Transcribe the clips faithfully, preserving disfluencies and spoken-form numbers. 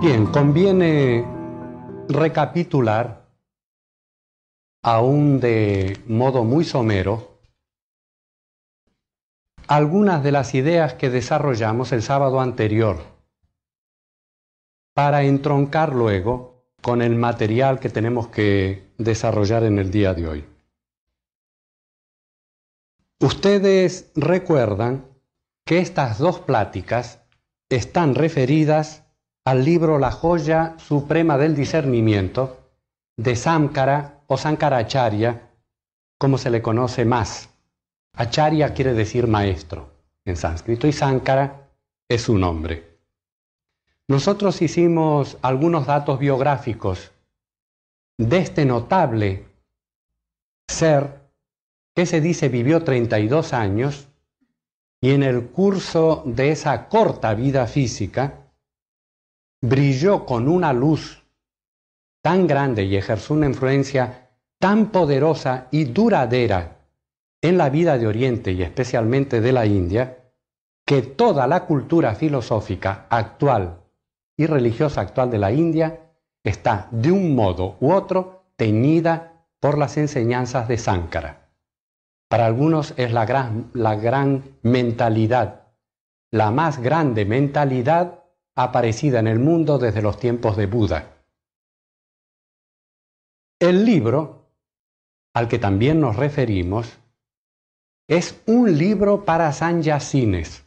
Bien, conviene recapitular, aún de modo muy somero, algunas de las ideas que desarrollamos el sábado anterior para entroncar luego con el material que tenemos que desarrollar en el día de hoy. Ustedes recuerdan que estas dos pláticas están referidas al libro La Joya Suprema del Discernimiento de Sankara o Sankaracharya, como se le conoce más. Acharya quiere decir maestro en sánscrito y Sankara es su nombre. Nosotros hicimos algunos datos biográficos de este notable ser que se dice vivió treinta y dos años y en el curso de esa corta vida física brilló con una luz tan grande y ejerció una influencia tan poderosa y duradera en la vida de Oriente y especialmente de la India, que toda la cultura filosófica actual y religiosa actual de la India está de un modo u otro teñida por las enseñanzas de Sankara. Para algunos es la gran, la gran mentalidad, la más grande mentalidad aparecida en el mundo desde los tiempos de Buda. El libro, al que también nos referimos, es un libro para sannyasines.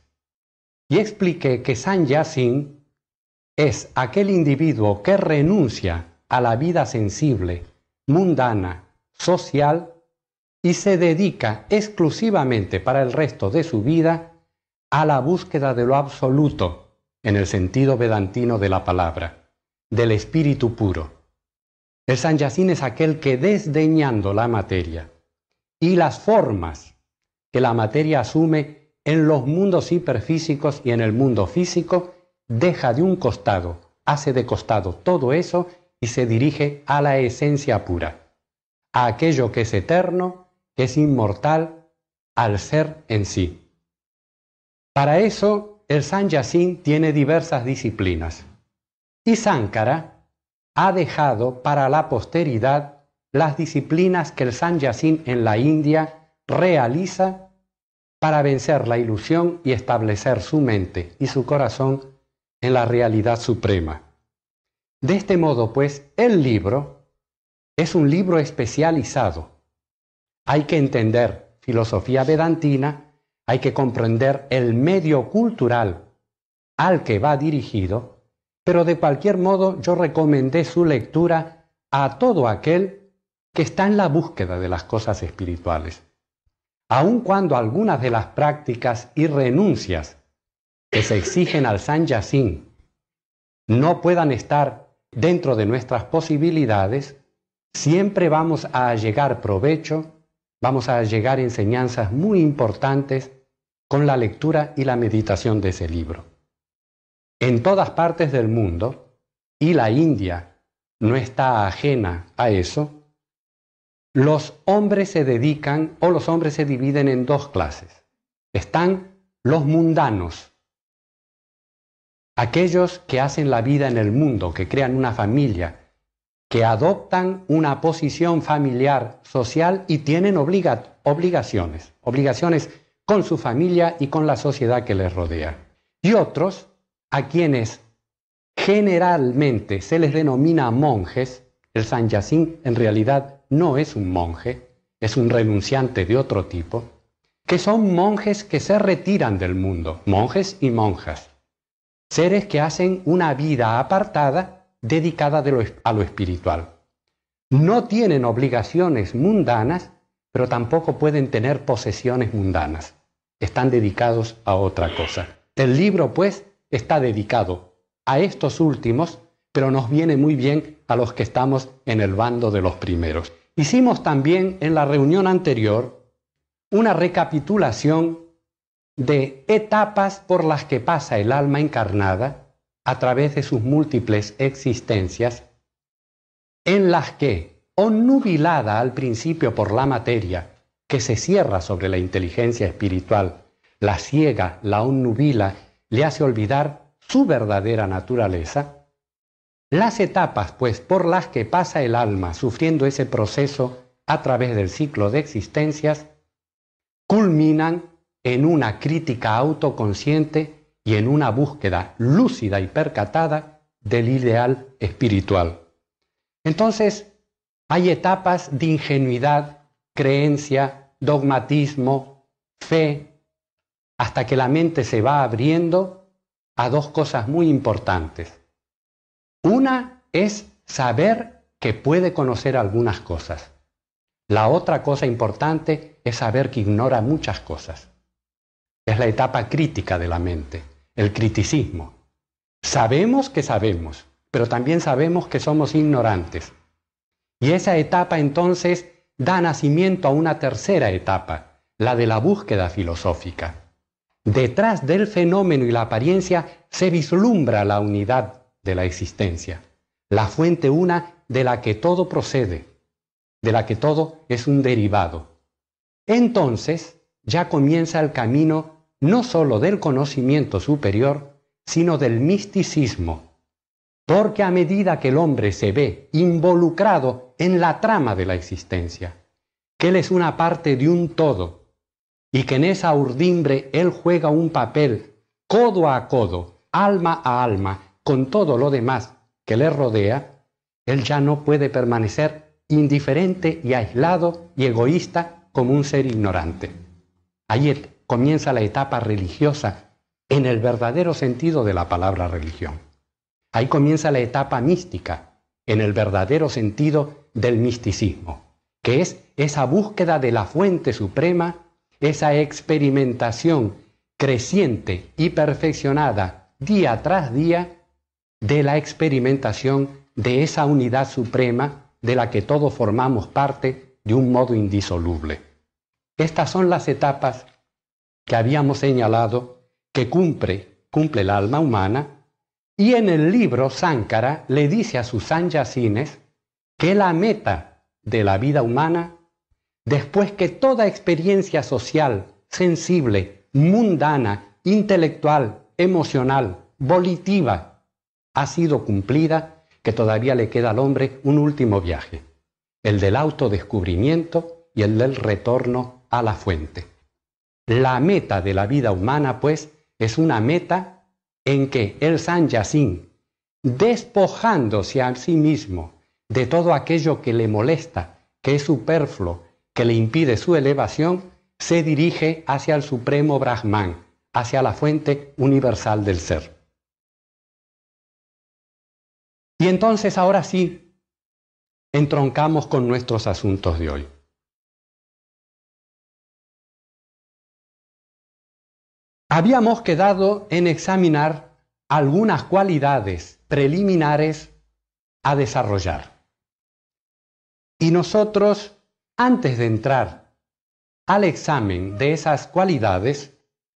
Y expliqué que sannyasin es aquel individuo que renuncia a la vida sensible, mundana, social, y se dedica exclusivamente para el resto de su vida a la búsqueda de lo absoluto, en el sentido vedantino de la palabra, del espíritu puro. El sannyasin es aquel que, desdeñando la materia y las formas que la materia asume en los mundos hiperfísicos y en el mundo físico, deja de un costado, hace de costado todo eso y se dirige a la esencia pura, a aquello que es eterno, que es inmortal, al ser en sí. Para eso, el sannyasin tiene diversas disciplinas y Sankara ha dejado para la posteridad las disciplinas que el sannyasin en la India realiza para vencer la ilusión y establecer su mente y su corazón en la realidad suprema. De este modo, pues, el libro es un libro especializado. Hay que entender filosofía vedantina, hay que comprender el medio cultural al que va dirigido, pero de cualquier modo yo recomendé su lectura a todo aquel que está en la búsqueda de las cosas espirituales. Aun cuando algunas de las prácticas y renuncias que se exigen al sannyasin no puedan estar dentro de nuestras posibilidades, siempre vamos a llegar provecho, vamos a llegar enseñanzas muy importantes con la lectura y la meditación de ese libro. En todas partes del mundo, y la India no está ajena a eso, los hombres se dedican o los hombres se dividen en dos clases. Están los mundanos, aquellos que hacen la vida en el mundo, que crean una familia, que adoptan una posición familiar, social y tienen obliga- obligaciones, obligaciones con su familia y con la sociedad que les rodea. Y otros, a quienes generalmente se les denomina monjes, el sannyasin en realidad no es un monje, es un renunciante de otro tipo, que son monjes que se retiran del mundo, monjes y monjas, seres que hacen una vida apartada dedicada de lo, a lo espiritual. No tienen obligaciones mundanas, pero tampoco pueden tener posesiones mundanas. Están dedicados a otra cosa. El libro, pues, está dedicado a estos últimos, pero nos viene muy bien a los que estamos en el bando de los primeros. Hicimos también en la reunión anterior una recapitulación de etapas por las que pasa el alma encarnada a través de sus múltiples existencias, en las que, obnubilada al principio por la materia, que se cierra sobre la inteligencia espiritual, la ciega, la obnubila, le hace olvidar su verdadera naturaleza, Las etapas, pues, por las que pasa el alma sufriendo ese proceso a través del ciclo de existencias, culminan en una crítica autoconsciente y en una búsqueda lúcida y percatada del ideal espiritual. Entonces, hay etapas de ingenuidad, creencia, dogmatismo, fe, hasta que la mente se va abriendo a dos cosas muy importantes. Una es saber que puede conocer algunas cosas. La otra cosa importante es saber que ignora muchas cosas. Es la etapa crítica de la mente, el criticismo. Sabemos que sabemos, pero también sabemos que somos ignorantes. Y esa etapa entonces da nacimiento a una tercera etapa, la de la búsqueda filosófica. Detrás del fenómeno y la apariencia se vislumbra la unidad de la existencia, la fuente una de la que todo procede, de la que todo es un derivado. Entonces ya comienza el camino no sólo del conocimiento superior, sino del misticismo, porque a medida que el hombre se ve involucrado en la trama de la existencia, que él es una parte de un todo, y que en esa urdimbre él juega un papel codo a codo, alma a alma, con todo lo demás que le rodea, él ya no puede permanecer indiferente y aislado y egoísta como un ser ignorante. Ahí comienza la etapa religiosa en el verdadero sentido de la palabra religión. Ahí comienza la etapa mística en el verdadero sentido del misticismo, que es esa búsqueda de la fuente suprema, esa experimentación creciente y perfeccionada día tras día de la experimentación de esa unidad suprema de la que todos formamos parte de un modo indisoluble. Estas son las etapas que habíamos señalado que cumple, cumple el alma humana, y en el libro Sánkara le dice a sus sannyasines que la meta de la vida humana, después que toda experiencia social, sensible, mundana, intelectual, emocional, volitiva, ha sido cumplida, que todavía le queda al hombre un último viaje, el del autodescubrimiento y el del retorno a la fuente. La meta de la vida humana, pues, es una meta en que el sannyasin, despojándose a sí mismo de todo aquello que le molesta, que es superfluo, que le impide su elevación, se dirige hacia el supremo Brahman, hacia la fuente universal del ser. Y entonces ahora sí, entroncamos con nuestros asuntos de hoy. Habíamos quedado en examinar algunas cualidades preliminares a desarrollar. Y nosotros, antes de entrar al examen de esas cualidades,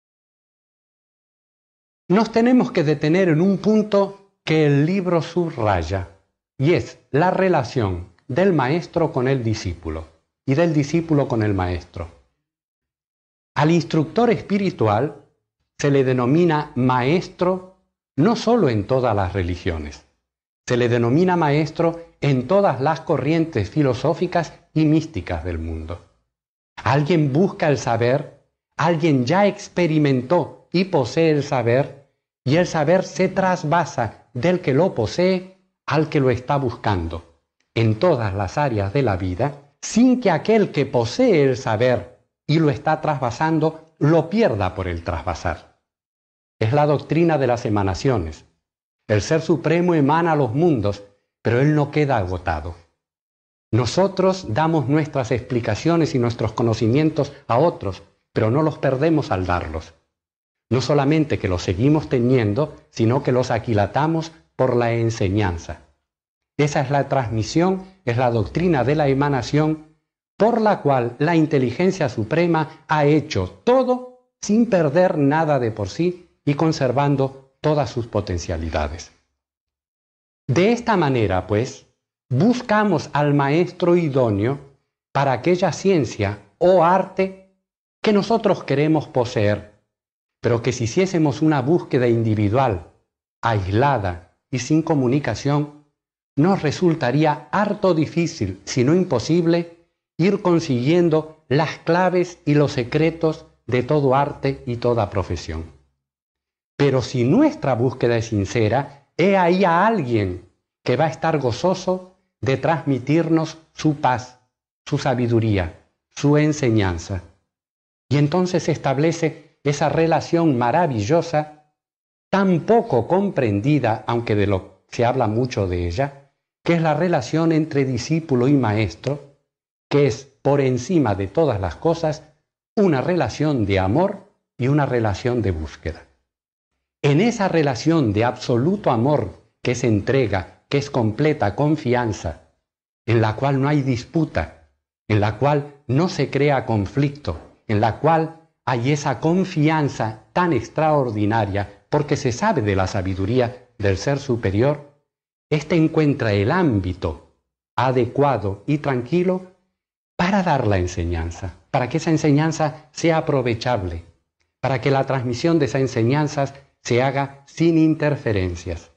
nos tenemos que detener en un punto que el libro subraya, y es la relación del maestro con el discípulo y del discípulo con el maestro. Al instructor espiritual se le denomina maestro no solo en todas las religiones, se le denomina maestro en todas las corrientes filosóficas y místicas del mundo. Alguien busca el saber, alguien ya experimentó y posee el saber, y el saber se trasvasa del que lo posee al que lo está buscando, en todas las áreas de la vida, sin que aquel que posee el saber y lo está trasvasando, lo pierda por el trasvasar. Es la doctrina de las emanaciones. El Ser Supremo emana a los mundos, pero Él no queda agotado. Nosotros damos nuestras explicaciones y nuestros conocimientos a otros, pero no los perdemos al darlos. No solamente que los seguimos teniendo, sino que los aquilatamos por la enseñanza. Esa es la transmisión, es la doctrina de la emanación, por la cual la inteligencia suprema ha hecho todo sin perder nada de por sí y conservando todas sus potencialidades. De esta manera, pues, buscamos al maestro idóneo para aquella ciencia o arte que nosotros queremos poseer, pero que si hiciésemos una búsqueda individual, aislada y sin comunicación, nos resultaría harto difícil, si no imposible, ir consiguiendo las claves y los secretos de todo arte y toda profesión. Pero si nuestra búsqueda es sincera, he ahí a alguien que va a estar gozoso de transmitirnos su paz, su sabiduría, su enseñanza. Y entonces se establece esa relación maravillosa, tan poco comprendida, aunque de lo se habla mucho de ella, que es la relación entre discípulo y maestro, que es, por encima de todas las cosas, una relación de amor y una relación de búsqueda. En esa relación de absoluto amor, que es entrega, que es completa confianza, en la cual no hay disputa, en la cual no se crea conflicto, en la cual hay esa confianza tan extraordinaria, porque se sabe de la sabiduría del ser superior, éste encuentra el ámbito adecuado y tranquilo para dar la enseñanza, para que esa enseñanza sea aprovechable, para que la transmisión de esas enseñanzas se haga sin interferencias.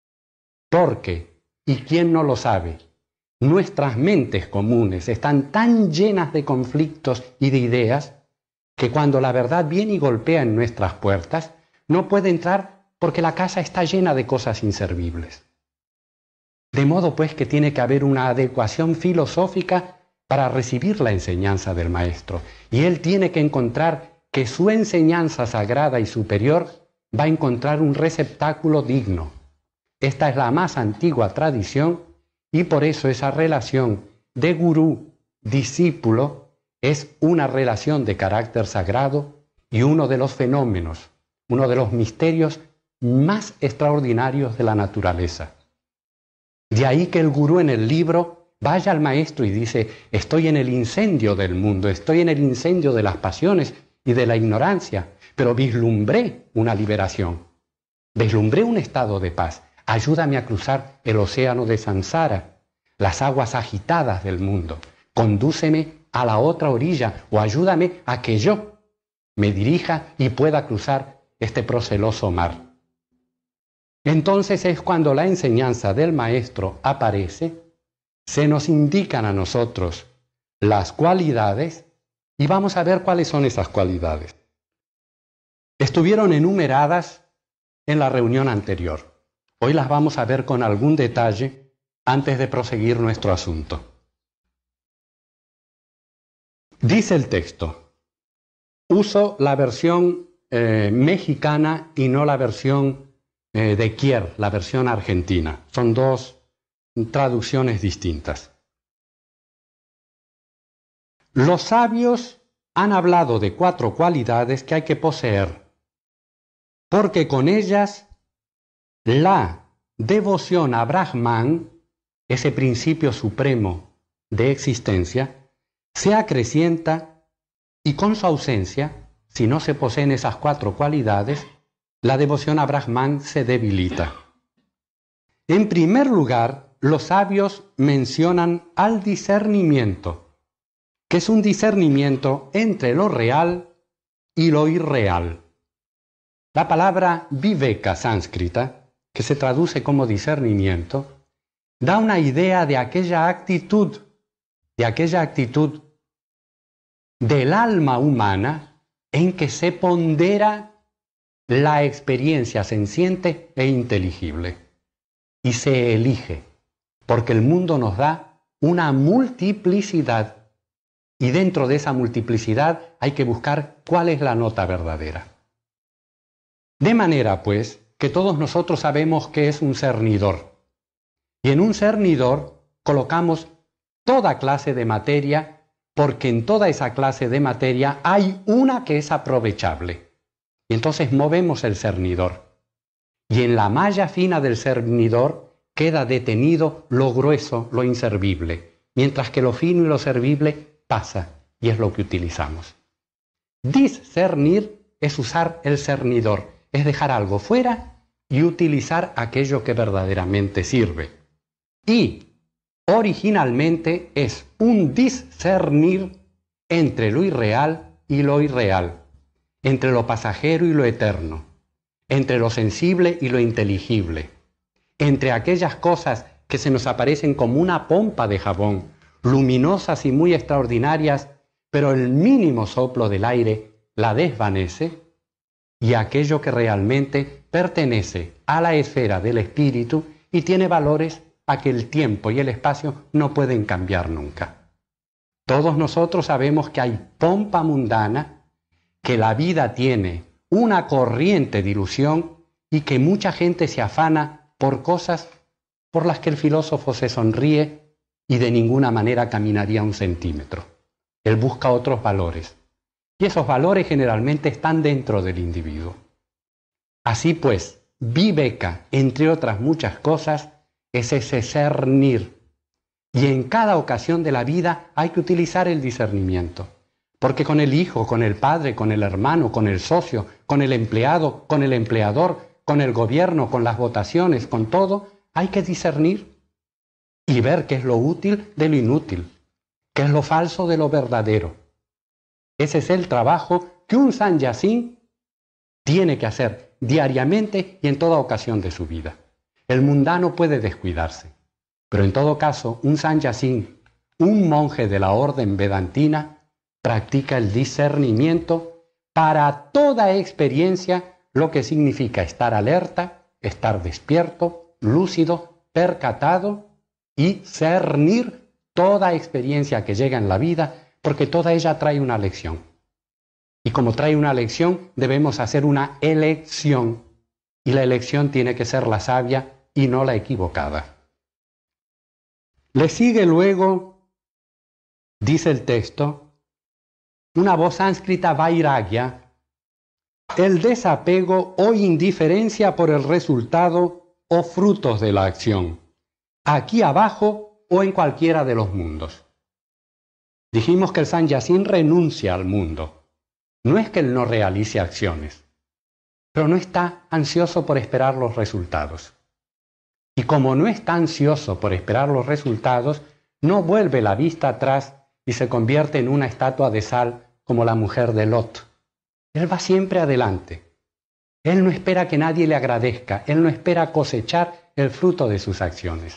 Porque, y quién no lo sabe, nuestras mentes comunes están tan llenas de conflictos y de ideas que cuando la verdad viene y golpea en nuestras puertas, no puede entrar porque la casa está llena de cosas inservibles. De modo pues que tiene que haber una adecuación filosófica para recibir la enseñanza del maestro. Y él tiene que encontrar que su enseñanza sagrada y superior va a encontrar un receptáculo digno. Esta es la más antigua tradición y por eso esa relación de gurú-discípulo es una relación de carácter sagrado y uno de los fenómenos, uno de los misterios más extraordinarios de la naturaleza. De ahí que el gurú en el libro vaya al maestro y dice: estoy en el incendio del mundo, estoy en el incendio de las pasiones y de la ignorancia, pero vislumbré una liberación, vislumbré un estado de paz. Ayúdame a cruzar el océano de Sansara, las aguas agitadas del mundo. Condúceme a la otra orilla o ayúdame a que yo me dirija y pueda cruzar este proceloso mar. Entonces es cuando la enseñanza del maestro aparece, se nos indican a nosotros las cualidades y vamos a ver cuáles son esas cualidades. Estuvieron enumeradas en la reunión anterior. Hoy las vamos a ver con algún detalle antes de proseguir nuestro asunto. Dice el texto, uso la versión eh, mexicana y no la versión eh, de Kier, la versión argentina. Son dos traducciones distintas. Los sabios han hablado de cuatro cualidades que hay que poseer, porque con ellas la devoción a Brahman, ese principio supremo de existencia, se acrecienta y con su ausencia, si no se poseen esas cuatro cualidades, la devoción a Brahman se debilita. En primer lugar, los sabios mencionan al discernimiento, que es un discernimiento entre lo real y lo irreal. La palabra viveka sánscrita, que se traduce como discernimiento, da una idea de aquella actitud, de aquella actitud del alma humana en que se pondera la experiencia senciente e inteligible y se elige, porque el mundo nos da una multiplicidad y dentro de esa multiplicidad hay que buscar cuál es la nota verdadera. De manera, pues, que todos nosotros sabemos que es un cernidor. Y en un cernidor colocamos toda clase de materia, porque en toda esa clase de materia hay una que es aprovechable. Y entonces movemos el cernidor. Y en la malla fina del cernidor queda detenido lo grueso, lo inservible, mientras que lo fino y lo servible pasa, y es lo que utilizamos. Discernir es usar el cernidor, es dejar algo fuera y utilizar aquello que verdaderamente sirve. Y originalmente es un discernir entre lo irreal y lo irreal, entre lo pasajero y lo eterno, entre lo sensible y lo inteligible, entre aquellas cosas que se nos aparecen como una pompa de jabón, luminosas y muy extraordinarias, pero el mínimo soplo del aire la desvanece, y aquello que realmente pertenece a la esfera del espíritu y tiene valores a que el tiempo y el espacio no pueden cambiar nunca. Todos nosotros sabemos que hay pompa mundana, que la vida tiene una corriente de ilusión y que mucha gente se afana por cosas por las que el filósofo se sonríe y de ninguna manera caminaría un centímetro. Él busca otros valores. Y esos valores generalmente están dentro del individuo. Así pues, Viveka, entre otras muchas cosas, es ese cernir. Y en cada ocasión de la vida hay que utilizar el discernimiento. Porque con el hijo, con el padre, con el hermano, con el socio, con el empleado, con el empleador, con el gobierno, con las votaciones, con todo, hay que discernir y ver qué es lo útil de lo inútil, qué es lo falso de lo verdadero. Ese es el trabajo que un sannyasín tiene que hacer diariamente y en toda ocasión de su vida. El mundano puede descuidarse, pero en todo caso, un sannyasín, un monje de la orden vedantina, practica el discernimiento para toda experiencia, lo que significa estar alerta, estar despierto, lúcido, percatado y cernir toda experiencia que llega en la vida, porque toda ella trae una lección. Y como trae una lección, debemos hacer una elección. Y la elección tiene que ser la sabia y no la equivocada. Le sigue luego, dice el texto, una voz sánscrita vairagya, el desapego o indiferencia por el resultado o frutos de la acción, aquí abajo o en cualquiera de los mundos. Dijimos que el sannyasín renuncia al mundo. No es que él no realice acciones, pero no está ansioso por esperar los resultados. Y como no está ansioso por esperar los resultados, no vuelve la vista atrás y se convierte en una estatua de sal como la mujer de Lot. Él va siempre adelante. Él no espera que nadie le agradezca, él no espera cosechar el fruto de sus acciones.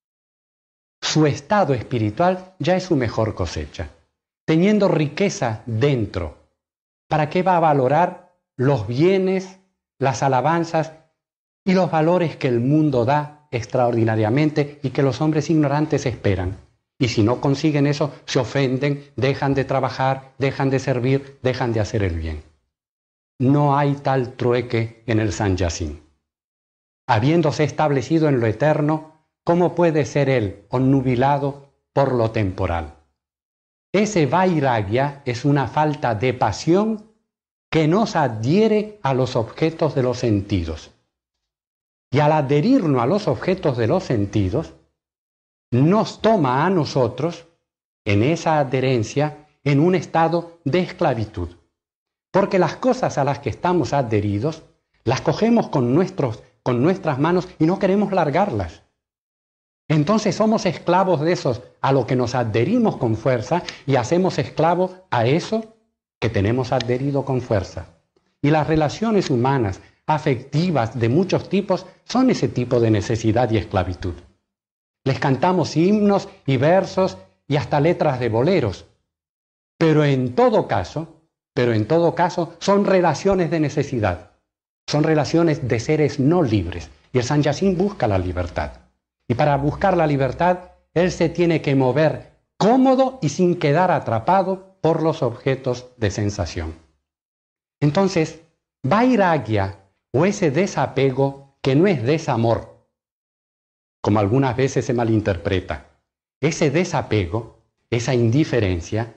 Su estado espiritual ya es su mejor cosecha. Teniendo riqueza dentro, ¿para qué va a valorar los bienes, las alabanzas y los valores que el mundo da extraordinariamente y que los hombres ignorantes esperan? Y si no consiguen eso, se ofenden, dejan de trabajar, dejan de servir, dejan de hacer el bien. No hay tal trueque en el sannyasín. Habiéndose establecido en lo eterno, ¿cómo puede ser él obnubilado por lo temporal? Ese vairagya es una falta de pasión que nos adhiere a los objetos de los sentidos. Y al adherirnos a los objetos de los sentidos, nos toma a nosotros, en esa adherencia, en un estado de esclavitud. Porque las cosas a las que estamos adheridos, las cogemos con, nuestros, con nuestras manos y no queremos largarlas. Entonces somos esclavos de esos a lo que nos adherimos con fuerza y hacemos esclavos a eso que tenemos adherido con fuerza. Y las relaciones humanas, afectivas de muchos tipos, son ese tipo de necesidad y esclavitud. Les cantamos himnos y versos y hasta letras de boleros. Pero en todo caso, pero en todo caso, son relaciones de necesidad. Son relaciones de seres no libres. Y el sannyasín busca la libertad. Y para buscar la libertad, él se tiene que mover cómodo y sin quedar atrapado por los objetos de sensación. Entonces, vairagya, o ese desapego que no es desamor, como algunas veces se malinterpreta, ese desapego, esa indiferencia,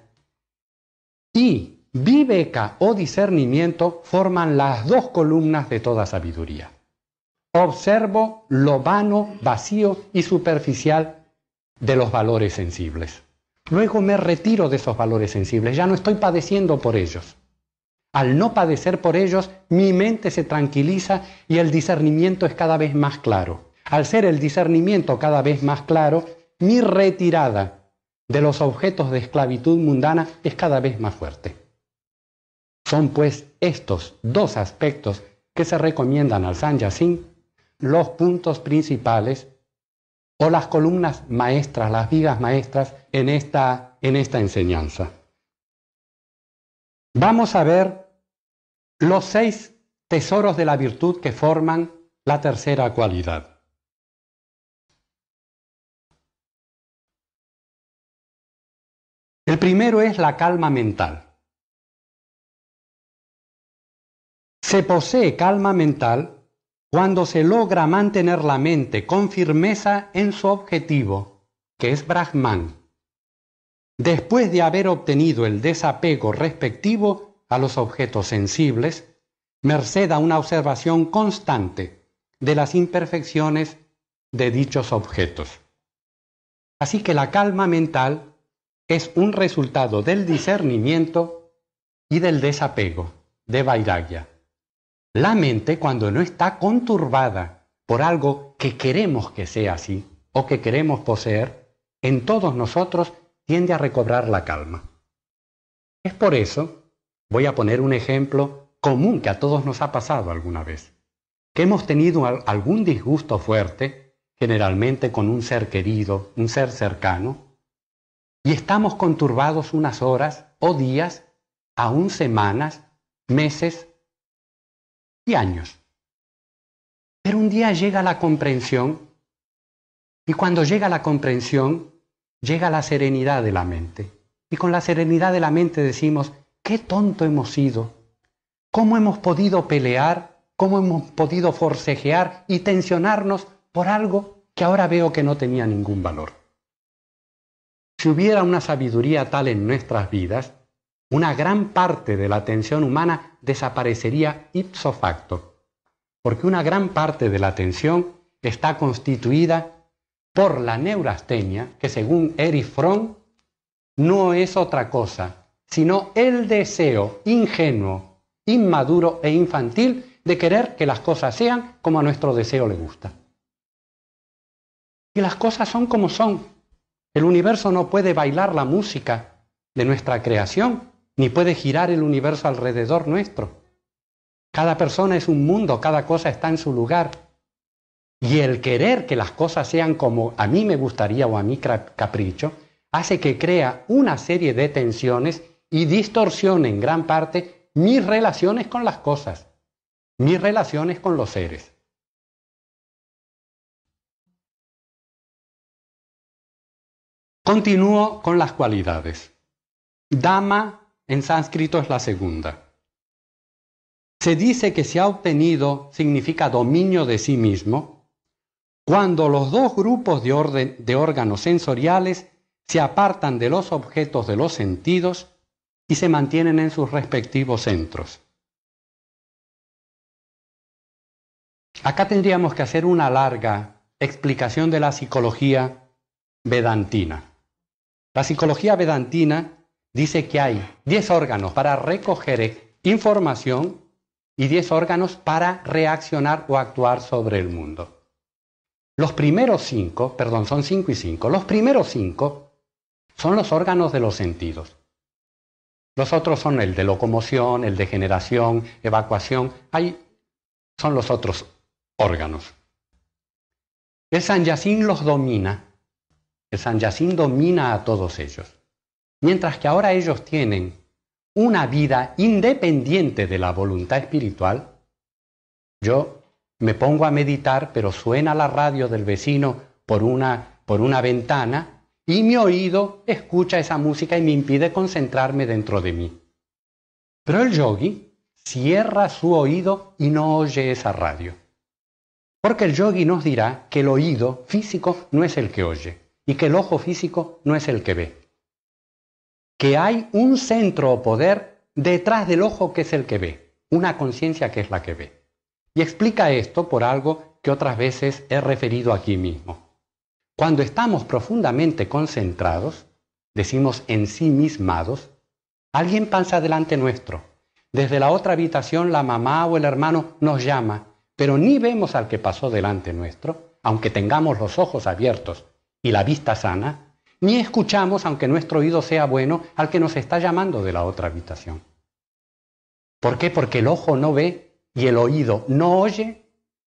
y viveka o discernimiento forman las dos columnas de toda sabiduría. Observo lo vano, vacío y superficial de los valores sensibles. Luego me retiro de esos valores sensibles, ya no estoy padeciendo por ellos. Al no padecer por ellos, mi mente se tranquiliza y el discernimiento es cada vez más claro. Al ser el discernimiento cada vez más claro, mi retirada de los objetos de esclavitud mundana es cada vez más fuerte. Son pues estos dos aspectos que se recomiendan al sannyasín los puntos principales o las columnas maestras, las vigas maestras en esta, en esta enseñanza. Vamos a ver los seis tesoros de la virtud que forman la tercera cualidad. El primero es la calma mental. Se posee calma mental cuando se logra mantener la mente con firmeza en su objetivo, que es Brahman, después de haber obtenido el desapego respectivo a los objetos sensibles, merced a una observación constante de las imperfecciones de dichos objetos. Así que la calma mental es un resultado del discernimiento y del desapego, de vairagya. La mente, cuando no está conturbada por algo que queremos que sea así o que queremos poseer, en todos nosotros tiende a recobrar la calma. Es por eso, voy a poner un ejemplo común que a todos nos ha pasado alguna vez, que hemos tenido algún disgusto fuerte, generalmente con un ser querido, un ser cercano, y estamos conturbados unas horas o días, aún semanas, meses y años. Pero un día llega la comprensión, y cuando llega la comprensión, llega la serenidad de la mente. Y con la serenidad de la mente decimos, qué tonto hemos sido, cómo hemos podido pelear, cómo hemos podido forcejear y tensionarnos por algo que ahora veo que no tenía ningún valor. Si hubiera una sabiduría tal en nuestras vidas, una gran parte de la tensión humana desaparecería ipso facto, porque una gran parte de la tensión está constituida por la neurastenia, que según Erich Fromm no es otra cosa, sino el deseo ingenuo, inmaduro e infantil de querer que las cosas sean como a nuestro deseo le gusta. Y las cosas son como son. El universo no puede bailar la música de nuestra creación, ni puede girar el universo alrededor nuestro. Cada persona es un mundo, cada cosa está en su lugar. Y el querer que las cosas sean como a mí me gustaría o a mi capricho, hace que crea una serie de tensiones y distorsione en gran parte mis relaciones con las cosas, mis relaciones con los seres. Continúo con las cualidades. Dhamma en sánscrito es la segunda. Se dice que se ha obtenido, significa dominio de sí mismo, cuando los dos grupos de, orden, de órganos sensoriales se apartan de los objetos de los sentidos y se mantienen en sus respectivos centros. Acá tendríamos que hacer una larga explicación de la psicología vedantina. La psicología vedantina dice que hay diez órganos para recoger información y diez órganos para reaccionar o actuar sobre el mundo. Los primeros cinco, perdón, son cinco y cinco, los primeros cinco son los órganos de los sentidos. Los otros son el de locomoción, el de generación, evacuación, ahí son los otros órganos. El Sanyasin los domina, el Sanyasin domina a todos ellos. Mientras que ahora ellos tienen una vida independiente de la voluntad espiritual, yo me pongo a meditar, pero suena la radio del vecino por una, por una ventana y mi oído escucha esa música y me impide concentrarme dentro de mí. Pero el yogi cierra su oído y no oye esa radio. Porque el yogi nos dirá que el oído físico no es el que oye y que el ojo físico no es el que ve. Que hay un centro o poder detrás del ojo que es el que ve, una conciencia que es la que ve. Y explica esto por algo que otras veces he referido aquí mismo. Cuando estamos profundamente concentrados, decimos ensimismados, alguien pasa delante nuestro. Desde la otra habitación la mamá o el hermano nos llama, pero ni vemos al que pasó delante nuestro, aunque tengamos los ojos abiertos y la vista sana, ni escuchamos, aunque nuestro oído sea bueno, al que nos está llamando de la otra habitación. ¿Por qué? Porque el ojo no ve y el oído no oye,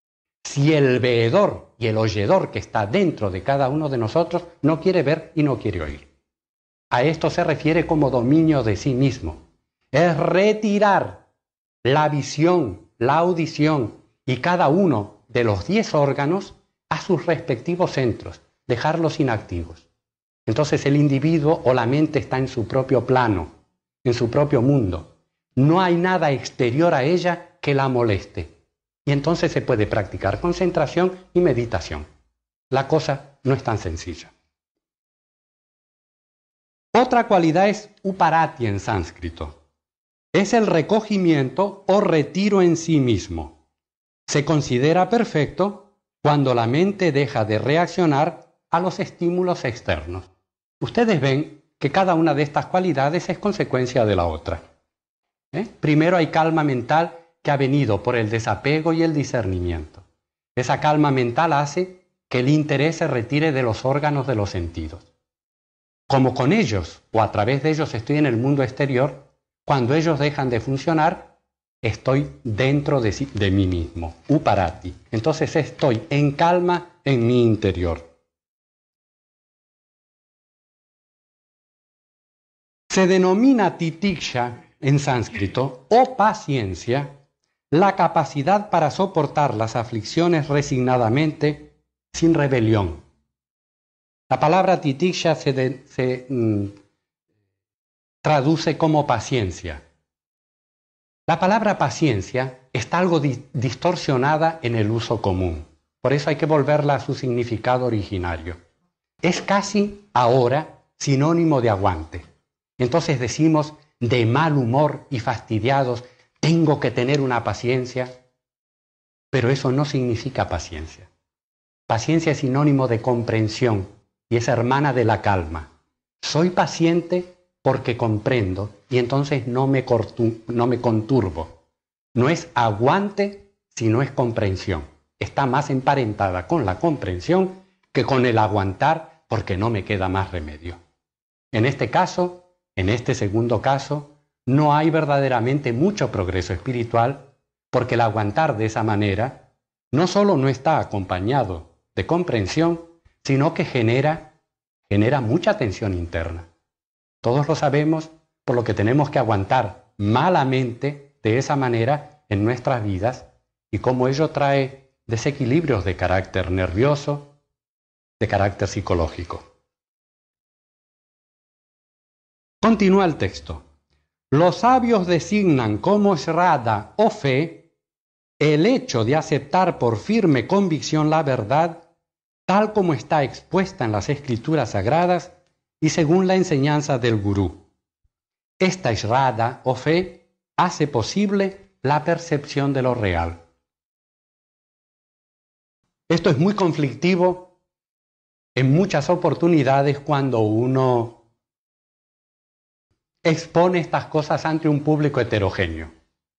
si el veedor y el oyedor que está dentro de cada uno de nosotros no quiere ver y no quiere oír. A esto se refiere como dominio de sí mismo. Es retirar la visión, la audición y cada uno de los diez órganos a sus respectivos centros, dejarlos inactivos. Entonces el individuo o la mente está en su propio plano, en su propio mundo. No hay nada exterior a ella que la moleste. Y entonces se puede practicar concentración y meditación. La cosa no es tan sencilla. Otra cualidad es uparati en sánscrito. Es el recogimiento o retiro en sí mismo. Se considera perfecto cuando la mente deja de reaccionar a los estímulos externos. Ustedes ven que cada una de estas cualidades es consecuencia de la otra. ¿Eh? Primero hay calma mental que ha venido por el desapego y el discernimiento. Esa calma mental hace que el interés se retire de los órganos de los sentidos. Como con ellos o a través de ellos estoy en el mundo exterior, cuando ellos dejan de funcionar, estoy dentro de, sí, de mí mismo, uparati. Entonces estoy en calma en mi interior. Se denomina titiksha en sánscrito o paciencia la capacidad para soportar las aflicciones resignadamente sin rebelión. La palabra titiksha se, de, se mm, traduce como paciencia. La palabra paciencia está algo di distorsionada en el uso común. Por eso hay que volverla a su significado originario. Es casi ahora sinónimo de aguante. Entonces decimos de mal humor y fastidiados, tengo que tener una paciencia, pero eso no significa paciencia. Paciencia es sinónimo de comprensión y es hermana de la calma. Soy paciente porque comprendo y entonces no me, no me conturbo. No es aguante, sino es comprensión. Está más emparentada con la comprensión que con el aguantar porque no me queda más remedio. En este caso, en este segundo caso, no hay verdaderamente mucho progreso espiritual porque el aguantar de esa manera no solo no está acompañado de comprensión, sino que genera, genera mucha tensión interna. Todos lo sabemos, por lo que tenemos que aguantar malamente de esa manera en nuestras vidas y cómo ello trae desequilibrios de carácter nervioso, de carácter psicológico. Continúa el texto. Los sabios designan como shraddha o fe el hecho de aceptar por firme convicción la verdad tal como está expuesta en las escrituras sagradas y según la enseñanza del gurú. Esta shraddha o fe hace posible la percepción de lo real. Esto es muy conflictivo en muchas oportunidades cuando uno expone estas cosas ante un público heterogéneo.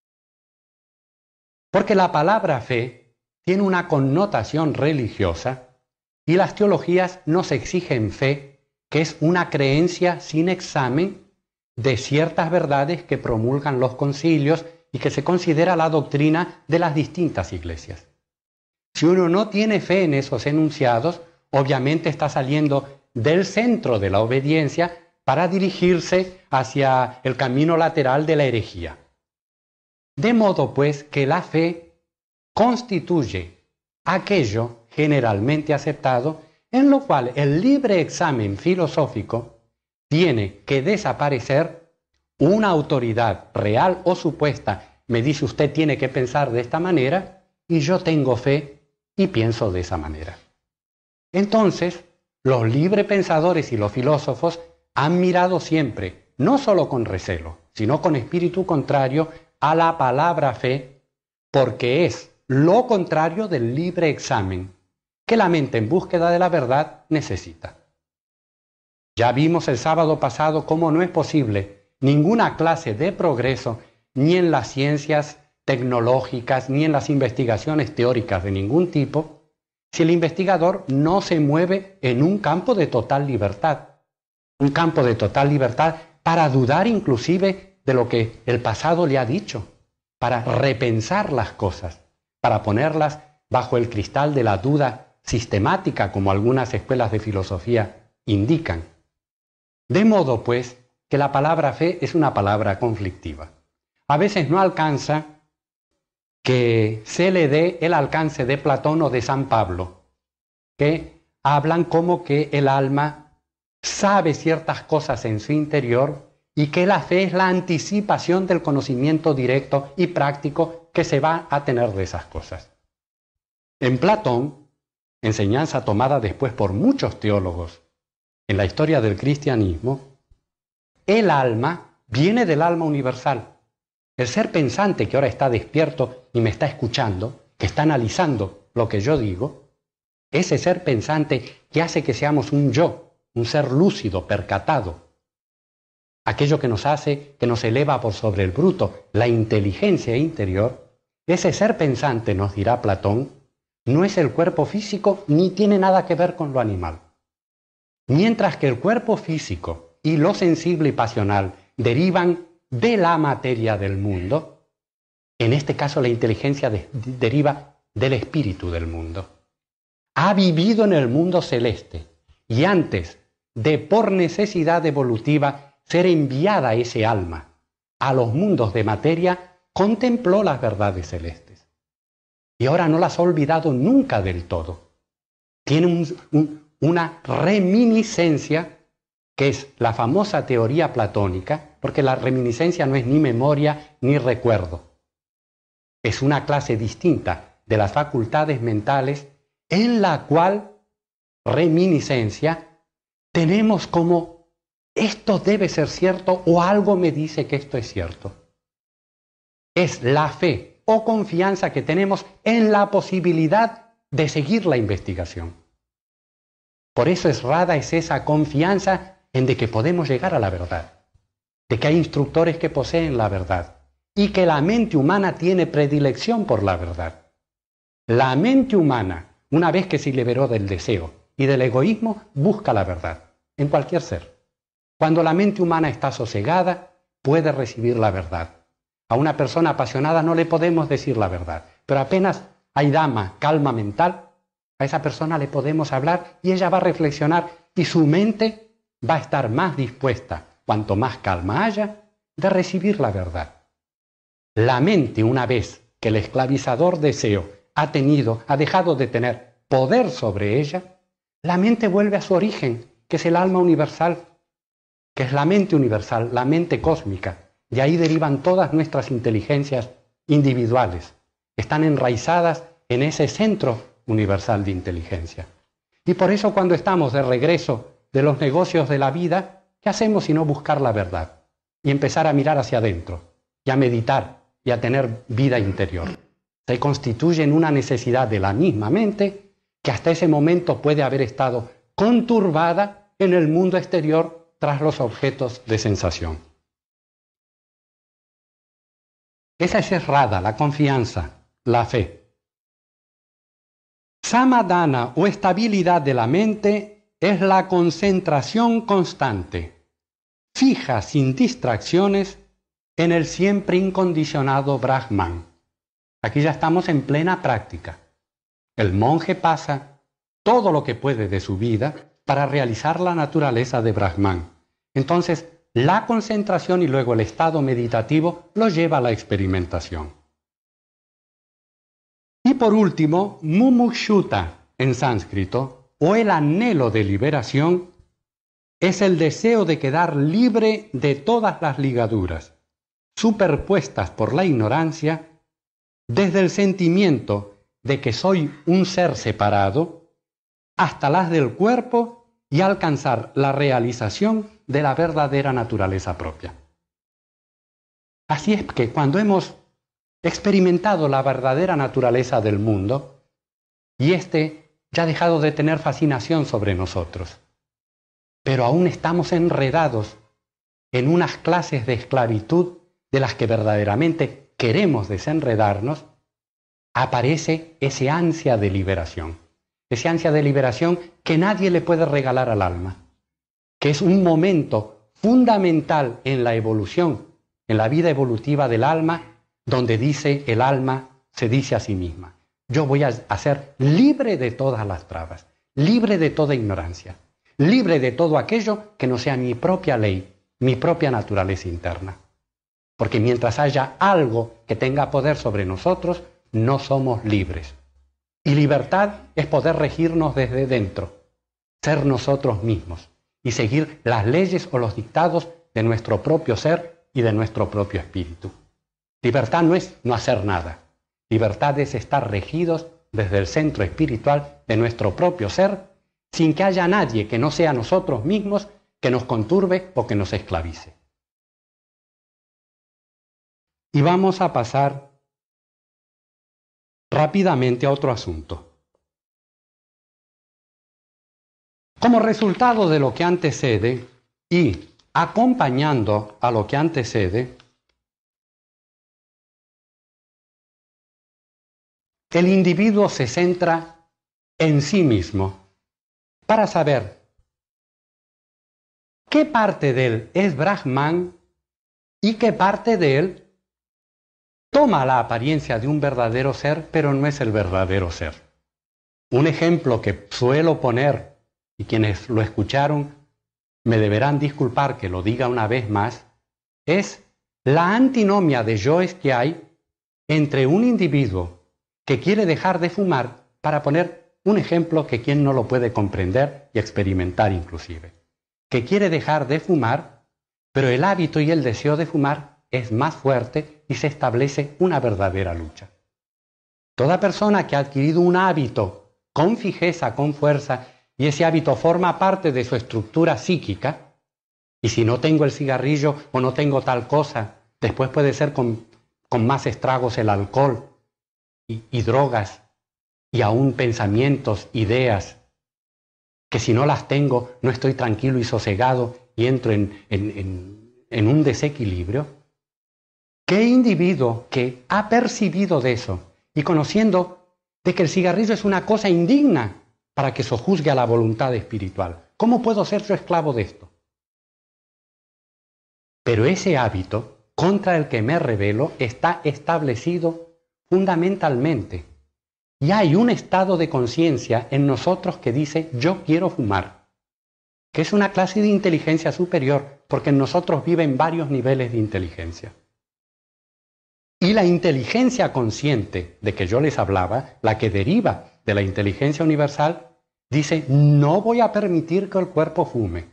Porque la palabra fe tiene una connotación religiosa y las teologías nos exigen fe, que es una creencia sin examen de ciertas verdades que promulgan los concilios y que se considera la doctrina de las distintas iglesias. Si uno no tiene fe en esos enunciados, obviamente está saliendo del centro de la obediencia para dirigirse hacia el camino lateral de la herejía. De modo pues que la fe constituye aquello generalmente aceptado en lo cual el libre examen filosófico tiene que desaparecer una autoridad real o supuesta. Me dice usted tiene que pensar de esta manera y yo tengo fe y pienso de esa manera. Entonces, los librepensadores y los filósofos han mirado siempre, no solo con recelo, sino con espíritu contrario a la palabra fe, porque es lo contrario del libre examen que la mente en búsqueda de la verdad necesita. Ya vimos el sábado pasado cómo no es posible ninguna clase de progreso ni en las ciencias tecnológicas ni en las investigaciones teóricas de ningún tipo si el investigador no se mueve en un campo de total libertad. Un campo de total libertad para dudar inclusive de lo que el pasado le ha dicho, para repensar las cosas, para ponerlas bajo el cristal de la duda sistemática, como algunas escuelas de filosofía indican. De modo, pues, que la palabra fe es una palabra conflictiva. A veces no alcanza que se le dé el alcance de Platón o de San Pablo, que hablan como que el alma sabe ciertas cosas en su interior y que la fe es la anticipación del conocimiento directo y práctico que se va a tener de esas cosas. En Platón, enseñanza tomada después por muchos teólogos en la historia del cristianismo, el alma viene del alma universal. El ser pensante que ahora está despierto y me está escuchando, que está analizando lo que yo digo, ese ser pensante que hace que seamos un yo, un ser lúcido, percatado, aquello que nos hace, que nos eleva por sobre el bruto, la inteligencia interior, ese ser pensante, nos dirá Platón, no es el cuerpo físico ni tiene nada que ver con lo animal. Mientras que el cuerpo físico y lo sensible y pasional derivan de la materia del mundo, en este caso la inteligencia de, de, deriva del espíritu del mundo. Ha vivido en el mundo celeste y antes de, por necesidad evolutiva, ser enviada ese alma a los mundos de materia, contempló las verdades celestes. Y ahora no las ha olvidado nunca del todo. Tiene un, un, una reminiscencia, que es la famosa teoría platónica, porque la reminiscencia no es ni memoria ni recuerdo. Es una clase distinta de las facultades mentales en la cual, reminiscencia, tenemos como esto debe ser cierto o algo me dice que esto es cierto. Es la fe o confianza que tenemos en la posibilidad de seguir la investigación. Por eso es rara es esa confianza en de que podemos llegar a la verdad, de que hay instructores que poseen la verdad y que la mente humana tiene predilección por la verdad. La mente humana, una vez que se liberó del deseo y del egoísmo, busca la verdad en cualquier ser. Cuando la mente humana está sosegada, puede recibir la verdad. A una persona apasionada no le podemos decir la verdad, pero apenas hay dama, calma mental, a esa persona le podemos hablar y ella va a reflexionar y su mente va a estar más dispuesta, cuanto más calma haya, de recibir la verdad. La mente, una vez que el esclavizador deseo ha tenido, ha dejado de tener poder sobre ella, la mente vuelve a su origen, que es el alma universal, que es la mente universal, la mente cósmica. De ahí derivan todas nuestras inteligencias individuales. Están enraizadas en ese centro universal de inteligencia. Y por eso cuando estamos de regreso de los negocios de la vida, ¿qué hacemos sino buscar la verdad? Y empezar a mirar hacia adentro, y a meditar, y a tener vida interior. Se constituye en una necesidad de la misma mente que hasta ese momento puede haber estado conturbada en el mundo exterior tras los objetos de sensación. Esa es errada, la confianza, la fe. Samadhana o estabilidad de la mente es la concentración constante, fija sin distracciones, en el siempre incondicionado Brahman. Aquí ya estamos en plena práctica. El monje pasa todo lo que puede de su vida para realizar la naturaleza de Brahman. Entonces, la concentración y luego el estado meditativo lo lleva a la experimentación. Y por último, mumukshuta en sánscrito, o el anhelo de liberación, es el deseo de quedar libre de todas las ligaduras, superpuestas por la ignorancia, desde el sentimiento de que soy un ser separado, hasta las del cuerpo y alcanzar la realización de la verdadera naturaleza propia. Así es que cuando hemos experimentado la verdadera naturaleza del mundo, y éste ya ha dejado de tener fascinación sobre nosotros, pero aún estamos enredados en unas clases de esclavitud de las que verdaderamente queremos desenredarnos, aparece ese ansia de liberación. Ese ansia de liberación que nadie le puede regalar al alma, que es un momento fundamental en la evolución, en la vida evolutiva del alma, donde dice el alma, se dice a sí misma, yo voy a, a ser libre de todas las trabas, libre de toda ignorancia, libre de todo aquello que no sea mi propia ley, mi propia naturaleza interna. Porque mientras haya algo que tenga poder sobre nosotros, no somos libres. Y libertad es poder regirnos desde dentro, ser nosotros mismos y seguir las leyes o los dictados de nuestro propio ser y de nuestro propio espíritu. Libertad no es no hacer nada. Libertad es estar regidos desde el centro espiritual de nuestro propio ser, sin que haya nadie que no sea nosotros mismos que nos conturbe o que nos esclavice. Y vamos a pasar rápidamente a otro asunto. Como resultado de lo que antecede y acompañando a lo que antecede, el individuo se centra en sí mismo para saber qué parte de él es Brahman y qué parte de él toma la apariencia de un verdadero ser, pero no es el verdadero ser. Un ejemplo que suelo poner, y quienes lo escucharon me deberán disculpar que lo diga una vez más, es la antinomia de yoes que hay entre un individuo que quiere dejar de fumar, para poner un ejemplo que quien no lo puede comprender y experimentar inclusive, que quiere dejar de fumar, pero el hábito y el deseo de fumar es más fuerte y se establece una verdadera lucha. Toda persona que ha adquirido un hábito con fijeza, con fuerza, y ese hábito forma parte de su estructura psíquica, y si no tengo el cigarrillo o no tengo tal cosa, después puede ser con, con más estragos el alcohol y, y drogas, y aún pensamientos, ideas, que si no las tengo no estoy tranquilo y sosegado y entro en, en, en, en un desequilibrio. ¿Qué individuo que ha percibido de eso y conociendo de que el cigarrillo es una cosa indigna para que sojuzgue a la voluntad espiritual? ¿Cómo puedo ser yo esclavo de esto? Pero ese hábito contra el que me rebelo está establecido fundamentalmente. Y hay un estado de conciencia en nosotros que dice yo quiero fumar, que es una clase de inteligencia superior, porque en nosotros viven varios niveles de inteligencia. Y la inteligencia consciente de que yo les hablaba, la que deriva de la inteligencia universal, dice, no voy a permitir que el cuerpo fume.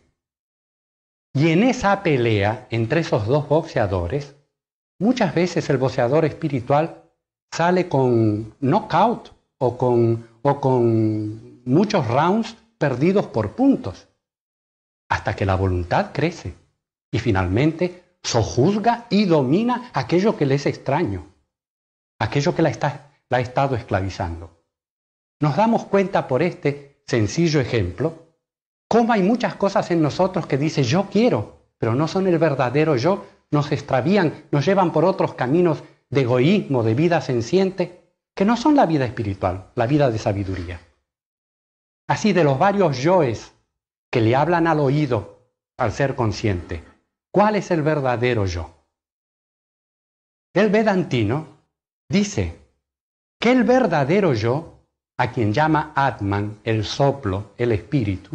Y en esa pelea entre esos dos boxeadores, muchas veces el boxeador espiritual sale con knockout o con, o con muchos rounds perdidos por puntos, hasta que la voluntad crece y finalmente sojuzga y domina aquello que le es extraño, aquello que la, está, la ha estado esclavizando. Nos damos cuenta por este sencillo ejemplo cómo hay muchas cosas en nosotros que dice yo quiero, pero no son el verdadero yo, nos extravían, nos llevan por otros caminos de egoísmo, de vida senciente, que no son la vida espiritual, la vida de sabiduría. Así, de los varios yoes que le hablan al oído al ser consciente, ¿cuál es el verdadero yo? El vedantino dice que el verdadero yo, a quien llama Atman, el soplo, el espíritu,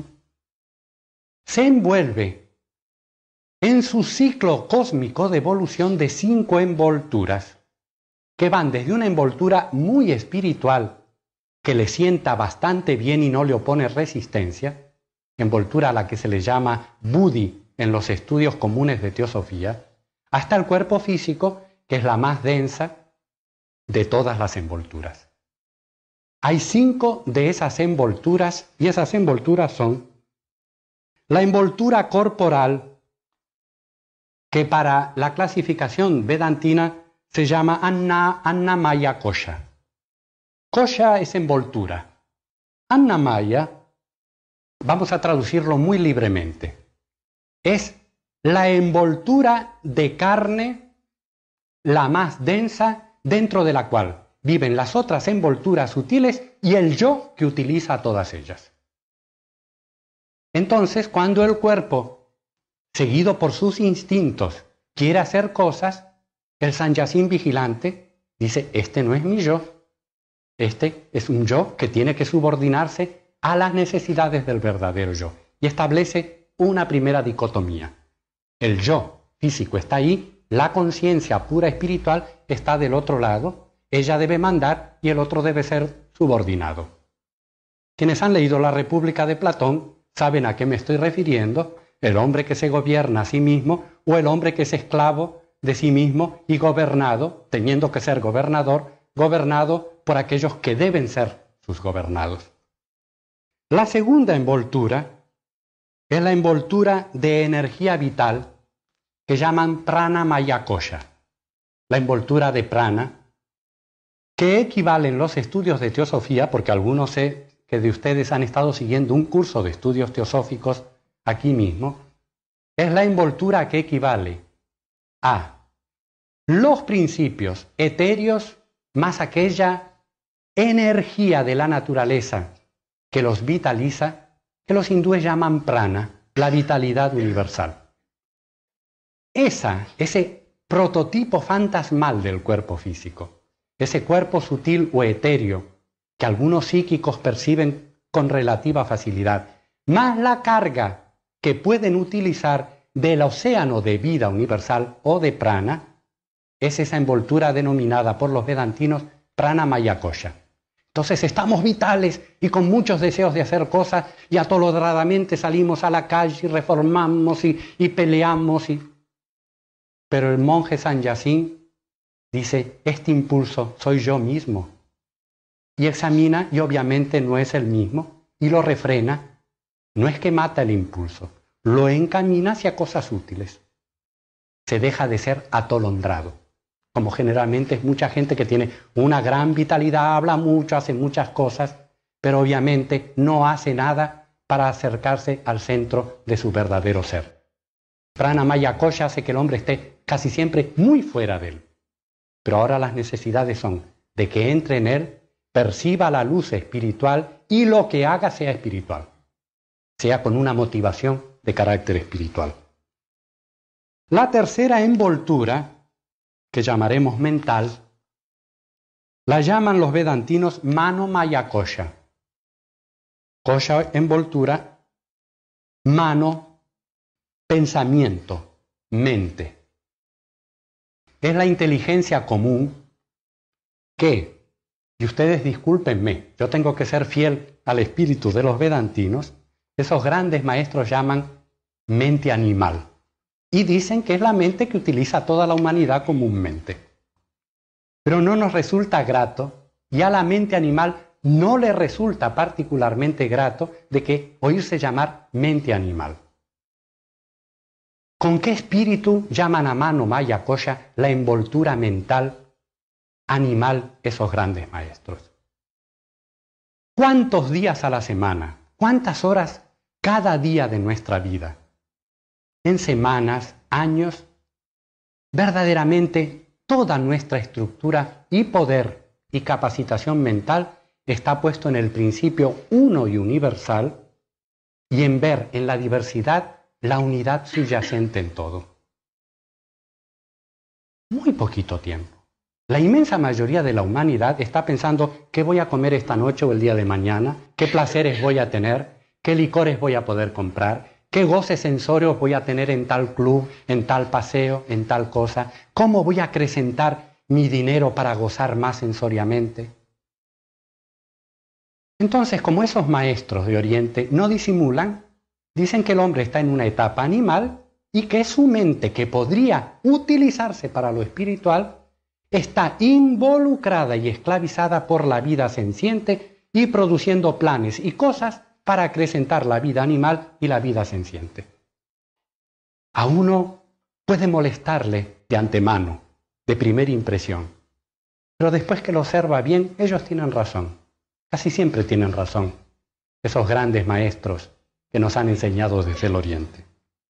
se envuelve en su ciclo cósmico de evolución de cinco envolturas, que van desde una envoltura muy espiritual, que le sienta bastante bien y no le opone resistencia, envoltura a la que se le llama Buddhi en los estudios comunes de teosofía, hasta el cuerpo físico, que es la más densa de todas las envolturas. Hay cinco de esas envolturas, y esas envolturas son la envoltura corporal, que para la clasificación vedantina se llama Anna, Annamaya Kosha. Kosha es envoltura. Annamaya, vamos a traducirlo muy libremente, es la envoltura de carne, la más densa, dentro de la cual viven las otras envolturas sutiles y el yo que utiliza todas ellas. Entonces, cuando el cuerpo, seguido por sus instintos, quiere hacer cosas, el sannyasín vigilante dice, este no es mi yo, Este es un yo que tiene que subordinarse a las necesidades del verdadero yo y establece una primera dicotomía. El yo físico está ahí, la conciencia pura espiritual está del otro lado, ella debe mandar y el otro debe ser subordinado. Quienes han leído La República de Platón saben a qué me estoy refiriendo, el hombre que se gobierna a sí mismo o el hombre que es esclavo de sí mismo y gobernado, teniendo que ser gobernador, gobernado por aquellos que deben ser sus gobernados. La segunda envoltura es la envoltura de energía vital que llaman prana maya kosha, la envoltura de prana, que equivale en los estudios de teosofía, porque algunos sé que de ustedes han estado siguiendo un curso de estudios teosóficos aquí mismo, es la envoltura que equivale a los principios etéreos más aquella energía de la naturaleza que los vitaliza, que los hindúes llaman prana, la vitalidad universal. Esa, ese prototipo fantasmal del cuerpo físico, ese cuerpo sutil o etéreo que algunos psíquicos perciben con relativa facilidad, más la carga que pueden utilizar del océano de vida universal o de prana, es esa envoltura denominada por los vedantinos prana maya kosha. Entonces estamos vitales y con muchos deseos de hacer cosas y atolondradamente salimos a la calle y reformamos y, y peleamos. Y... Pero el monje Sanyasín dice, este impulso soy yo mismo. Y examina y obviamente no es el mismo y lo refrena. No es que mata el impulso, lo encamina hacia cosas útiles. Se deja de ser atolondrado. Como generalmente es mucha gente que tiene una gran vitalidad, habla mucho, hace muchas cosas, pero obviamente no hace nada para acercarse al centro de su verdadero ser. Prana maya kosha hace que el hombre esté casi siempre muy fuera de él. Pero ahora las necesidades son de que entre en él, perciba la luz espiritual y lo que haga sea espiritual, sea con una motivación de carácter espiritual. La tercera envoltura, que llamaremos mental, la llaman los vedantinos mano maya kosha. Kosha, envoltura, mano, pensamiento, mente. Es la inteligencia común que, y ustedes discúlpenme, yo tengo que ser fiel al espíritu de los vedantinos, esos grandes maestros llaman mente animal. Y dicen que es la mente que utiliza toda la humanidad comúnmente. Pero no nos resulta grato, y a la mente animal no le resulta particularmente grato de que oírse llamar mente animal. ¿Con qué espíritu llaman a mano maya kosha la envoltura mental animal esos grandes maestros? ¿Cuántos días a la semana? ¿Cuántas horas cada día de nuestra vida? En semanas, años, verdaderamente toda nuestra estructura y poder y capacitación mental está puesto en el principio uno y universal y en ver en la diversidad la unidad subyacente en todo. Muy poquito tiempo. La inmensa mayoría de la humanidad está pensando qué voy a comer esta noche o el día de mañana, qué placeres voy a tener, qué licores voy a poder comprar, qué goces sensorios voy a tener en tal club, en tal paseo, en tal cosa, cómo voy a acrecentar mi dinero para gozar más sensoriamente. Entonces, como esos maestros de Oriente no disimulan, dicen que el hombre está en una etapa animal y que su mente, que podría utilizarse para lo espiritual, está involucrada y esclavizada por la vida senciente y produciendo planes y cosas para acrecentar la vida animal y la vida senciente. A uno puede molestarle de antemano, de primera impresión, pero después que lo observa bien, ellos tienen razón. Casi siempre tienen razón, esos grandes maestros que nos han enseñado desde el Oriente.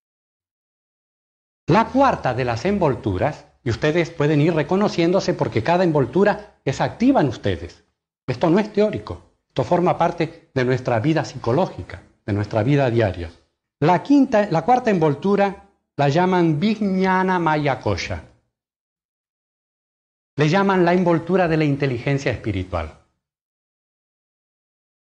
La cuarta de las envolturas, y ustedes pueden ir reconociéndose porque cada envoltura es activa en ustedes. Esto no es teórico. Esto forma parte de nuestra vida psicológica, de nuestra vida diaria. La, quinta, la cuarta envoltura la llaman Vijnana Maya Kosha. Le llaman la envoltura de la inteligencia espiritual.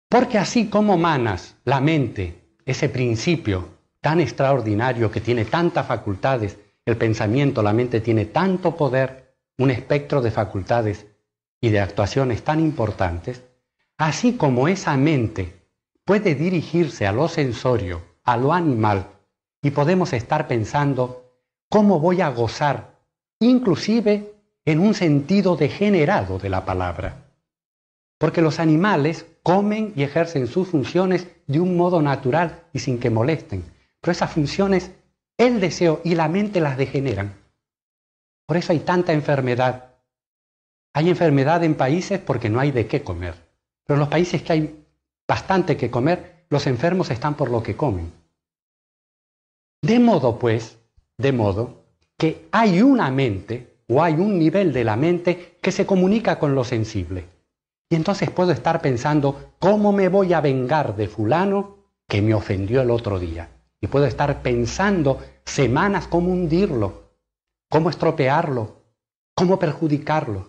Porque así como Manas, la mente, ese principio tan extraordinario que tiene tantas facultades, el pensamiento, la mente tiene tanto poder, un espectro de facultades y de actuaciones tan importantes, así como esa mente puede dirigirse a lo sensorio, a lo animal, y podemos estar pensando cómo voy a gozar, inclusive en un sentido degenerado de la palabra. Porque los animales comen y ejercen sus funciones de un modo natural y sin que molesten. Pero esas funciones, el deseo y la mente las degeneran. Por eso hay tanta enfermedad. Hay enfermedad en países porque no hay de qué comer. Pero en los países que hay bastante que comer, los enfermos están por lo que comen. De modo, pues, de modo que hay una mente o hay un nivel de la mente que se comunica con lo sensible. Y entonces puedo estar pensando, ¿cómo me voy a vengar de fulano que me ofendió el otro día? Y puedo estar pensando semanas cómo hundirlo, cómo estropearlo, cómo perjudicarlo.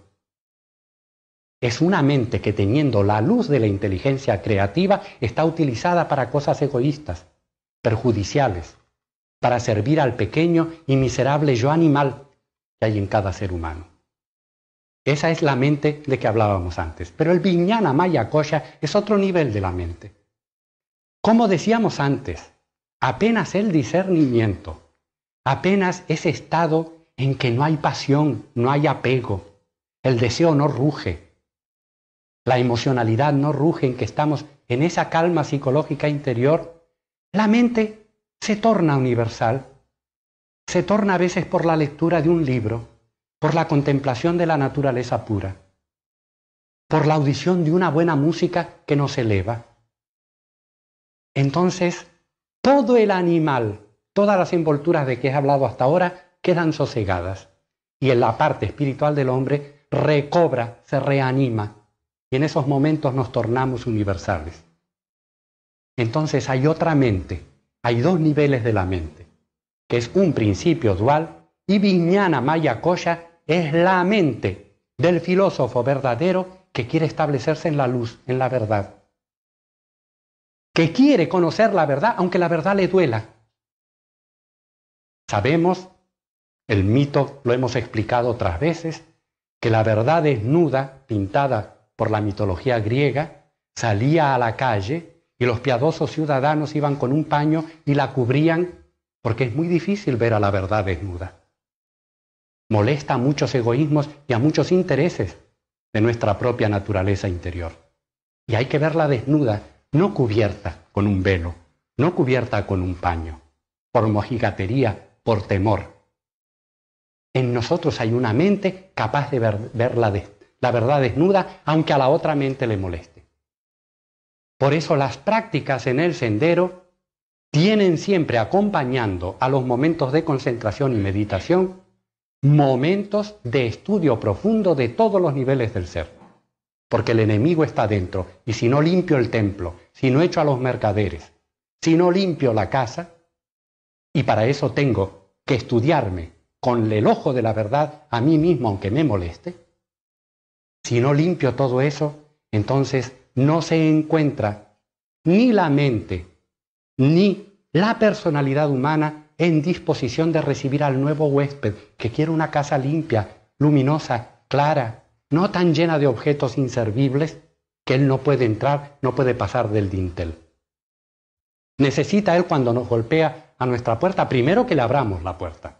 Es una mente que, teniendo la luz de la inteligencia creativa, está utilizada para cosas egoístas, perjudiciales, para servir al pequeño y miserable yo animal que hay en cada ser humano. Esa es la mente de que hablábamos antes. Pero el Vijnana Maya Kosha es otro nivel de la mente. Como decíamos antes, apenas el discernimiento, apenas ese estado en que no hay pasión, no hay apego, el deseo no ruge, la emocionalidad no ruge, en que estamos en esa calma psicológica interior, la mente se torna universal, se torna a veces por la lectura de un libro, por la contemplación de la naturaleza pura, por la audición de una buena música que nos eleva. Entonces, todo el animal, todas las envolturas de que he hablado hasta ahora, quedan sosegadas. Y en la parte espiritual del hombre recobra, se reanima. Y en esos momentos nos tornamos universales. Entonces hay otra mente, hay dos niveles de la mente, que es un principio dual, y Vijnana Maya Kosha es la mente del filósofo verdadero que quiere establecerse en la luz, en la verdad. Que quiere conocer la verdad, aunque la verdad le duela. Sabemos, el mito lo hemos explicado otras veces, que la verdad desnuda, pintada por la mitología griega, salía a la calle y los piadosos ciudadanos iban con un paño y la cubrían, porque es muy difícil ver a la verdad desnuda. Molesta a muchos egoísmos y a muchos intereses de nuestra propia naturaleza interior. Y hay que verla desnuda, no cubierta con un velo, no cubierta con un paño, por mojigatería, por temor. En nosotros hay una mente capaz de ver, ver la, de, la verdad desnuda, aunque a la otra mente le moleste. Por eso las prácticas en el sendero tienen siempre acompañando a los momentos de concentración y meditación momentos de estudio profundo de todos los niveles del ser. Porque el enemigo está dentro, y si no limpio el templo, si no echo a los mercaderes, si no limpio la casa, y para eso tengo que estudiarme con el ojo de la verdad a mí mismo, aunque me moleste, si no limpio todo eso, entonces no se encuentra ni la mente, ni la personalidad humana en disposición de recibir al nuevo huésped que quiere una casa limpia, luminosa, clara, no tan llena de objetos inservibles que él no puede entrar, no puede pasar del dintel. Necesita él, cuando nos golpea a nuestra puerta, primero que le abramos la puerta.